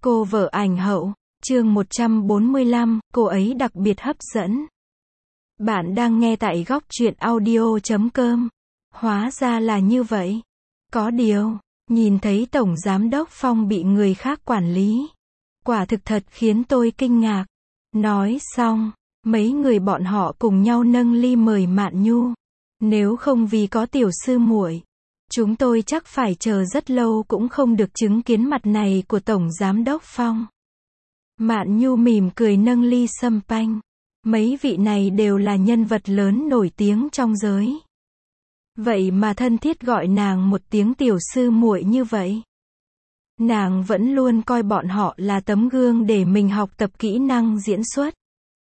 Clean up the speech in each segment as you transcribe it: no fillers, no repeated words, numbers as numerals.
Cô vợ ảnh hậu, chương 145, cô ấy đặc biệt hấp dẫn. Bạn đang nghe tại góc truyện audio.com. Hóa ra là như vậy. Có điều, nhìn thấy Tổng Giám đốc Phong bị người khác quản lý. Quả thực thật khiến tôi kinh ngạc. Nói xong, mấy người bọn họ cùng nhau nâng ly mời Mạn Nhu. Nếu không vì có tiểu sư muội, chúng tôi chắc phải chờ rất lâu cũng không được chứng kiến mặt này của Tổng Giám đốc Phong. Mạn Nhu mỉm cười nâng ly sâm panh. Mấy vị này đều là nhân vật lớn nổi tiếng trong giới. Vậy mà thân thiết gọi nàng một tiếng tiểu sư muội như vậy. Nàng vẫn luôn coi bọn họ là tấm gương để mình học tập kỹ năng diễn xuất.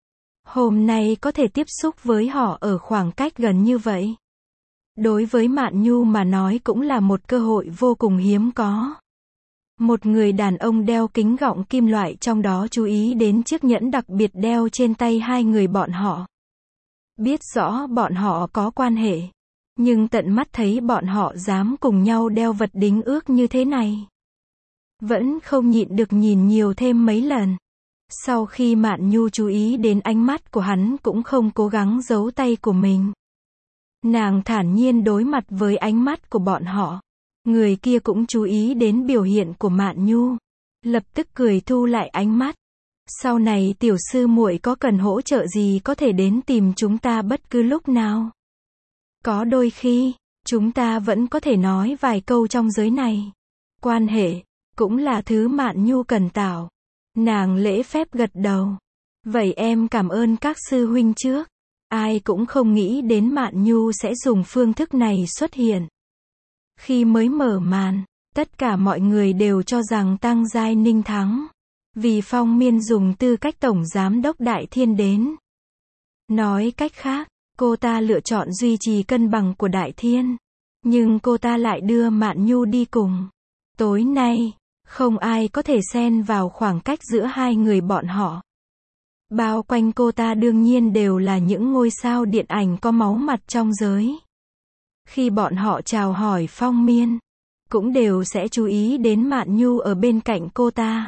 Hôm nay có thể tiếp xúc với họ ở khoảng cách gần như vậy. Đối với Mạn Nhu mà nói cũng là một cơ hội vô cùng hiếm có. Một người đàn ông đeo kính gọng kim loại trong đó chú ý đến chiếc nhẫn đặc biệt đeo trên tay hai người bọn họ. Biết rõ bọn họ có quan hệ, nhưng tận mắt thấy bọn họ dám cùng nhau đeo vật đính ước như thế này. Vẫn không nhịn được nhìn nhiều thêm mấy lần. Sau khi Mạn Nhu chú ý đến ánh mắt của hắn cũng không cố gắng giấu tay của mình. Nàng thản nhiên đối mặt với ánh mắt của bọn họ. Người kia cũng chú ý đến biểu hiện của Mạn Nhu. Lập tức cười thu lại ánh mắt. Sau này tiểu sư muội có cần hỗ trợ gì có thể đến tìm chúng ta bất cứ lúc nào. Có đôi khi, chúng ta vẫn có thể nói vài câu trong giới này. Quan hệ, cũng là thứ Mạn Nhu cần tạo. Nàng lễ phép gật đầu. Vậy em cảm ơn các sư huynh trước. Ai cũng không nghĩ đến Mạn Nhu sẽ dùng phương thức này xuất hiện. Khi mới mở màn, tất cả mọi người đều cho rằng Tăng Giai Ninh thắng. Vì Phong Miên dùng tư cách Tổng Giám đốc Đại Thiên đến. Nói cách khác, cô ta lựa chọn duy trì cân bằng của Đại Thiên. Nhưng cô ta lại đưa Mạn Nhu đi cùng. Tối nay, không ai có thể xen vào khoảng cách giữa hai người bọn họ. Bao quanh cô ta đương nhiên đều là những ngôi sao điện ảnh có máu mặt trong giới. Khi bọn họ chào hỏi Phong Miên, cũng đều sẽ chú ý đến Mạn Nhu ở bên cạnh cô ta.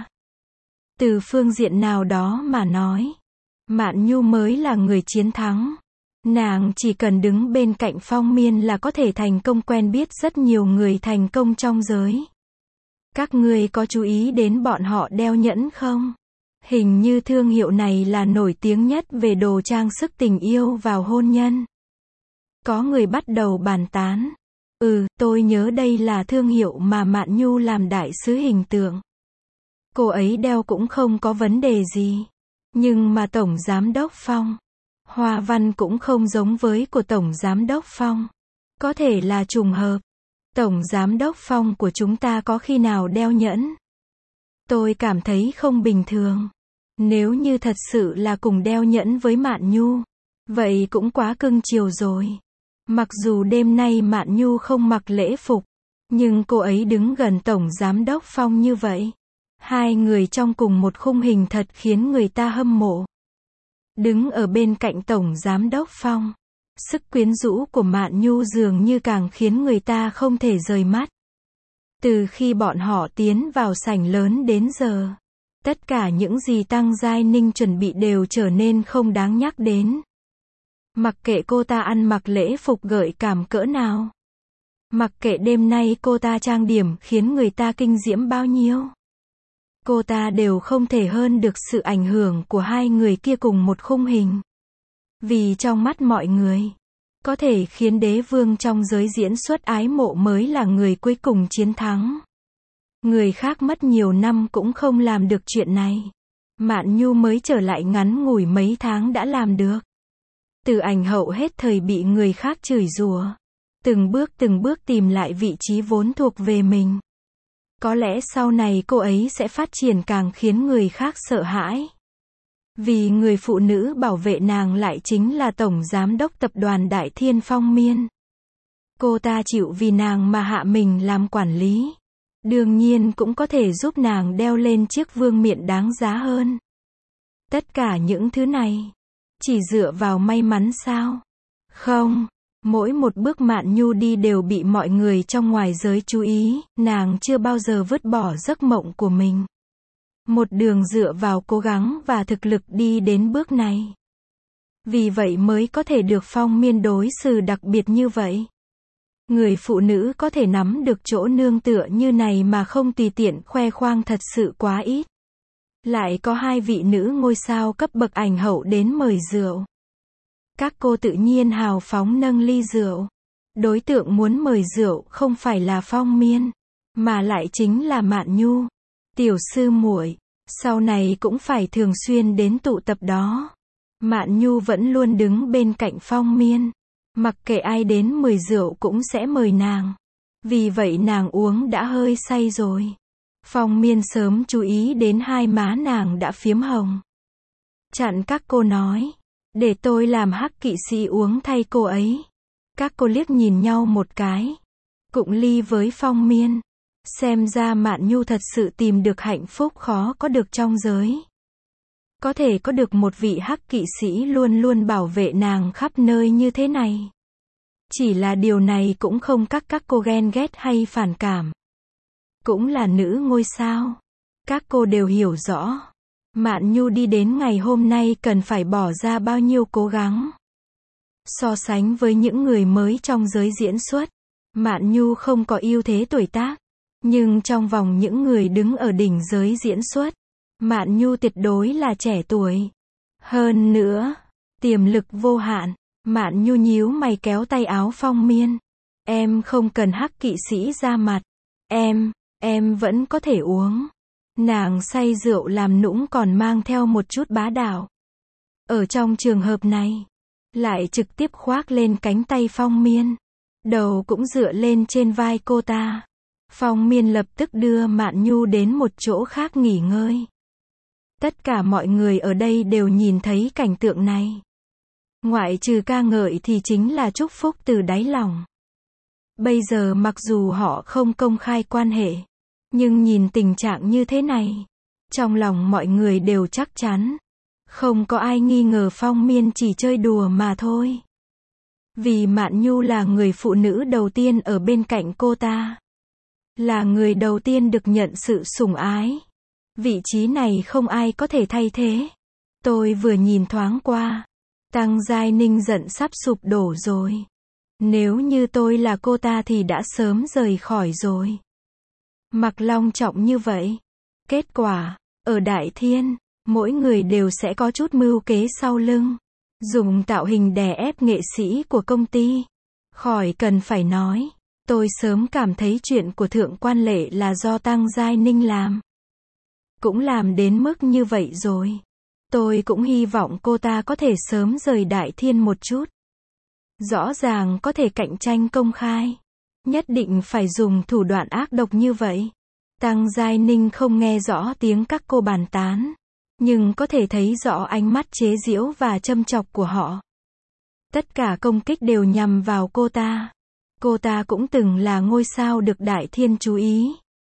Từ phương diện nào đó mà nói, Mạn Nhu mới là người chiến thắng. Nàng chỉ cần đứng bên cạnh Phong Miên là có thể thành công quen biết rất nhiều người thành công trong giới. Các ngươi có chú ý đến bọn họ đeo nhẫn không? Hình như thương hiệu này là nổi tiếng nhất về đồ trang sức tình yêu vào hôn nhân. Có người bắt đầu bàn tán. Tôi nhớ đây là thương hiệu mà Mạn Nhu làm đại sứ hình tượng. Cô ấy đeo cũng không có vấn đề gì. Nhưng mà Tổng Giám đốc Phong, hoa văn cũng không giống với của Tổng Giám đốc Phong. Có thể là trùng hợp. Tổng Giám đốc Phong của chúng ta có khi nào đeo nhẫn? Tôi cảm thấy không bình thường. Nếu như thật sự là cùng đeo nhẫn với Mạn Nhu, vậy cũng quá cưng chiều rồi. Mặc dù đêm nay Mạn Nhu không mặc lễ phục, nhưng cô ấy đứng gần Tổng Giám đốc Phong như vậy. Hai người trong cùng một khung hình thật khiến người ta hâm mộ. Đứng ở bên cạnh Tổng Giám đốc Phong, sức quyến rũ của Mạn Nhu dường như càng khiến người ta không thể rời mắt. Từ khi bọn họ tiến vào sảnh lớn đến giờ, tất cả những gì Tăng Giai Ninh chuẩn bị đều trở nên không đáng nhắc đến. Mặc kệ cô ta ăn mặc lễ phục gợi cảm cỡ nào. Mặc kệ đêm nay cô ta trang điểm khiến người ta kinh diễm bao nhiêu. Cô ta đều không thể hơn được sự ảnh hưởng của hai người kia cùng một khung hình. Vì trong mắt mọi người, có thể khiến đế vương trong giới diễn xuất ái mộ mới là người cuối cùng chiến thắng. Người khác mất nhiều năm cũng không làm được chuyện này. Mạn Nhu mới trở lại ngắn ngủi mấy tháng đã làm được. Từ ảnh hậu hết thời bị người khác chửi rủa, từng bước tìm lại vị trí vốn thuộc về mình. Có lẽ sau này cô ấy sẽ phát triển càng khiến người khác sợ hãi. Vì người phụ nữ bảo vệ nàng lại chính là Tổng Giám đốc Tập đoàn Đại Thiên Phong Miên. Cô ta chịu vì nàng mà hạ mình làm quản lý. Đương nhiên cũng có thể giúp nàng đeo lên chiếc vương miện đáng giá hơn. Tất cả những thứ này, chỉ dựa vào may mắn sao? Không, mỗi một bước Mạn Nhu đi đều bị mọi người trong ngoài giới chú ý, nàng chưa bao giờ vứt bỏ giấc mộng của mình. một đường dựa vào cố gắng và thực lực đi đến bước này. Vì vậy mới có thể được Phong Miên đối xử đặc biệt như vậy. Người phụ nữ có thể nắm được chỗ nương tựa như này mà không tùy tiện khoe khoang thật sự quá ít. Lại có hai vị nữ ngôi sao cấp bậc ảnh hậu đến mời rượu. Các cô tự nhiên hào phóng nâng ly rượu. Đối tượng muốn mời rượu không phải là Phong Miên, mà lại chính là Mạn Nhu, tiểu sư muội, sau này cũng phải thường xuyên đến tụ tập đó. Mạn Nhu vẫn luôn đứng bên cạnh Phong Miên, mặc kệ ai đến mời rượu cũng sẽ mời nàng. Vì vậy nàng uống đã hơi say rồi. Phong Miên sớm chú ý đến hai má nàng đã phiếm hồng. Chặn các cô nói, để tôi làm hắc kỵ sĩ uống thay cô ấy. Các cô liếc nhìn nhau một cái, cụng ly với Phong Miên. Xem ra Mạn Nhu thật sự tìm được hạnh phúc khó có được trong giới. Có thể có được một vị hắc kỵ sĩ luôn luôn bảo vệ nàng khắp nơi như thế này. Chỉ là điều này cũng không các cô ghen ghét hay phản cảm. Cũng là nữ ngôi sao. Các cô đều hiểu rõ. Mạn Nhu đi đến ngày hôm nay cần phải bỏ ra bao nhiêu cố gắng. So sánh với những người mới trong giới diễn xuất, Mạn Nhu không có ưu thế tuổi tác. Nhưng trong vòng những người đứng ở đỉnh giới diễn xuất, Mạn Nhu tuyệt đối là trẻ tuổi. Hơn nữa, tiềm lực vô hạn. Mạn Nhu nhíu mày kéo tay áo Phong Miên. Em không cần hắc kỵ sĩ ra mặt. Em vẫn có thể uống. Nàng say rượu làm nũng còn mang theo một chút bá đạo. Ở trong trường hợp này, lại trực tiếp khoác lên cánh tay Phong Miên. Đầu cũng dựa lên trên vai cô ta. Phong Miên lập tức đưa Mạn Nhu đến một chỗ khác nghỉ ngơi. Tất cả mọi người ở đây đều nhìn thấy cảnh tượng này. Ngoại trừ ca ngợi thì chính là chúc phúc từ đáy lòng. Bây giờ mặc dù họ không công khai quan hệ, nhưng nhìn tình trạng như thế này, trong lòng mọi người đều chắc chắn. Không có ai nghi ngờ Phong Miên chỉ chơi đùa mà thôi. Vì Mạn Nhu là người phụ nữ đầu tiên ở bên cạnh cô ta. Là người đầu tiên được nhận sự sủng ái. Vị trí này không ai có thể thay thế. Tôi vừa nhìn thoáng qua. Tăng Giai Ninh giận sắp sụp đổ rồi. Nếu như tôi là cô ta thì đã sớm rời khỏi rồi. Mặc long trọng như vậy. Kết quả, ở Đại Thiên, mỗi người đều sẽ có chút mưu kế sau lưng. Dùng tạo hình đè ép nghệ sĩ của công ty. Khỏi cần phải nói. Tôi sớm cảm thấy chuyện của Thượng Quan Lệ là do Tăng Giai Ninh làm. Cũng làm đến mức như vậy rồi. Tôi cũng hy vọng cô ta có thể sớm rời Đại Thiên một chút. Rõ ràng có thể cạnh tranh công khai. Nhất định phải dùng thủ đoạn ác độc như vậy. Tăng Giai Ninh không nghe rõ tiếng các cô bàn tán. Nhưng có thể thấy rõ ánh mắt chế giễu và châm chọc của họ. Tất cả công kích đều nhằm vào cô ta. Cô ta cũng từng là ngôi sao được Đại Thiên chú ý.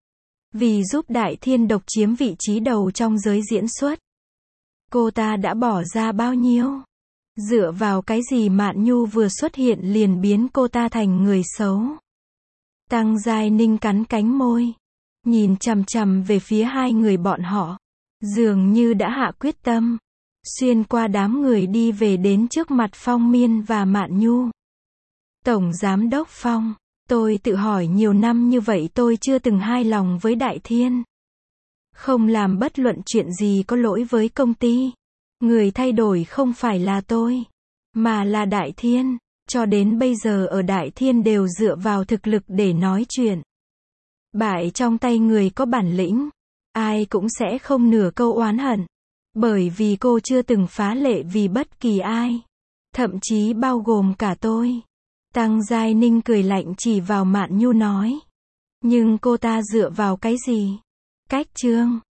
Vì giúp Đại Thiên độc chiếm vị trí đầu trong giới diễn xuất. Cô ta đã bỏ ra bao nhiêu? Dựa vào cái gì Mạn Nhu vừa xuất hiện liền biến cô ta thành người xấu? Tăng Giai Ninh cắn cánh môi. Nhìn chằm chằm về phía hai người bọn họ. Dường như đã hạ quyết tâm. Xuyên qua đám người đi về đến trước mặt Phong Miên và Mạn Nhu. Tổng Giám đốc Phong, tôi tự hỏi nhiều năm như vậy tôi chưa từng hài lòng với Đại Thiên. Không làm bất luận chuyện gì có lỗi với công ty. Người thay đổi không phải là tôi, mà là Đại Thiên. Cho đến bây giờ ở Đại Thiên đều dựa vào thực lực để nói chuyện. Bại trong tay người có bản lĩnh, ai cũng sẽ không nửa câu oán hận. Bởi vì cô chưa từng phá lệ vì bất kỳ ai. Thậm chí bao gồm cả tôi. Tăng Giai Ninh cười lạnh chỉ vào Mạn Nhu nói. Nhưng cô ta dựa vào cái gì? Cách chương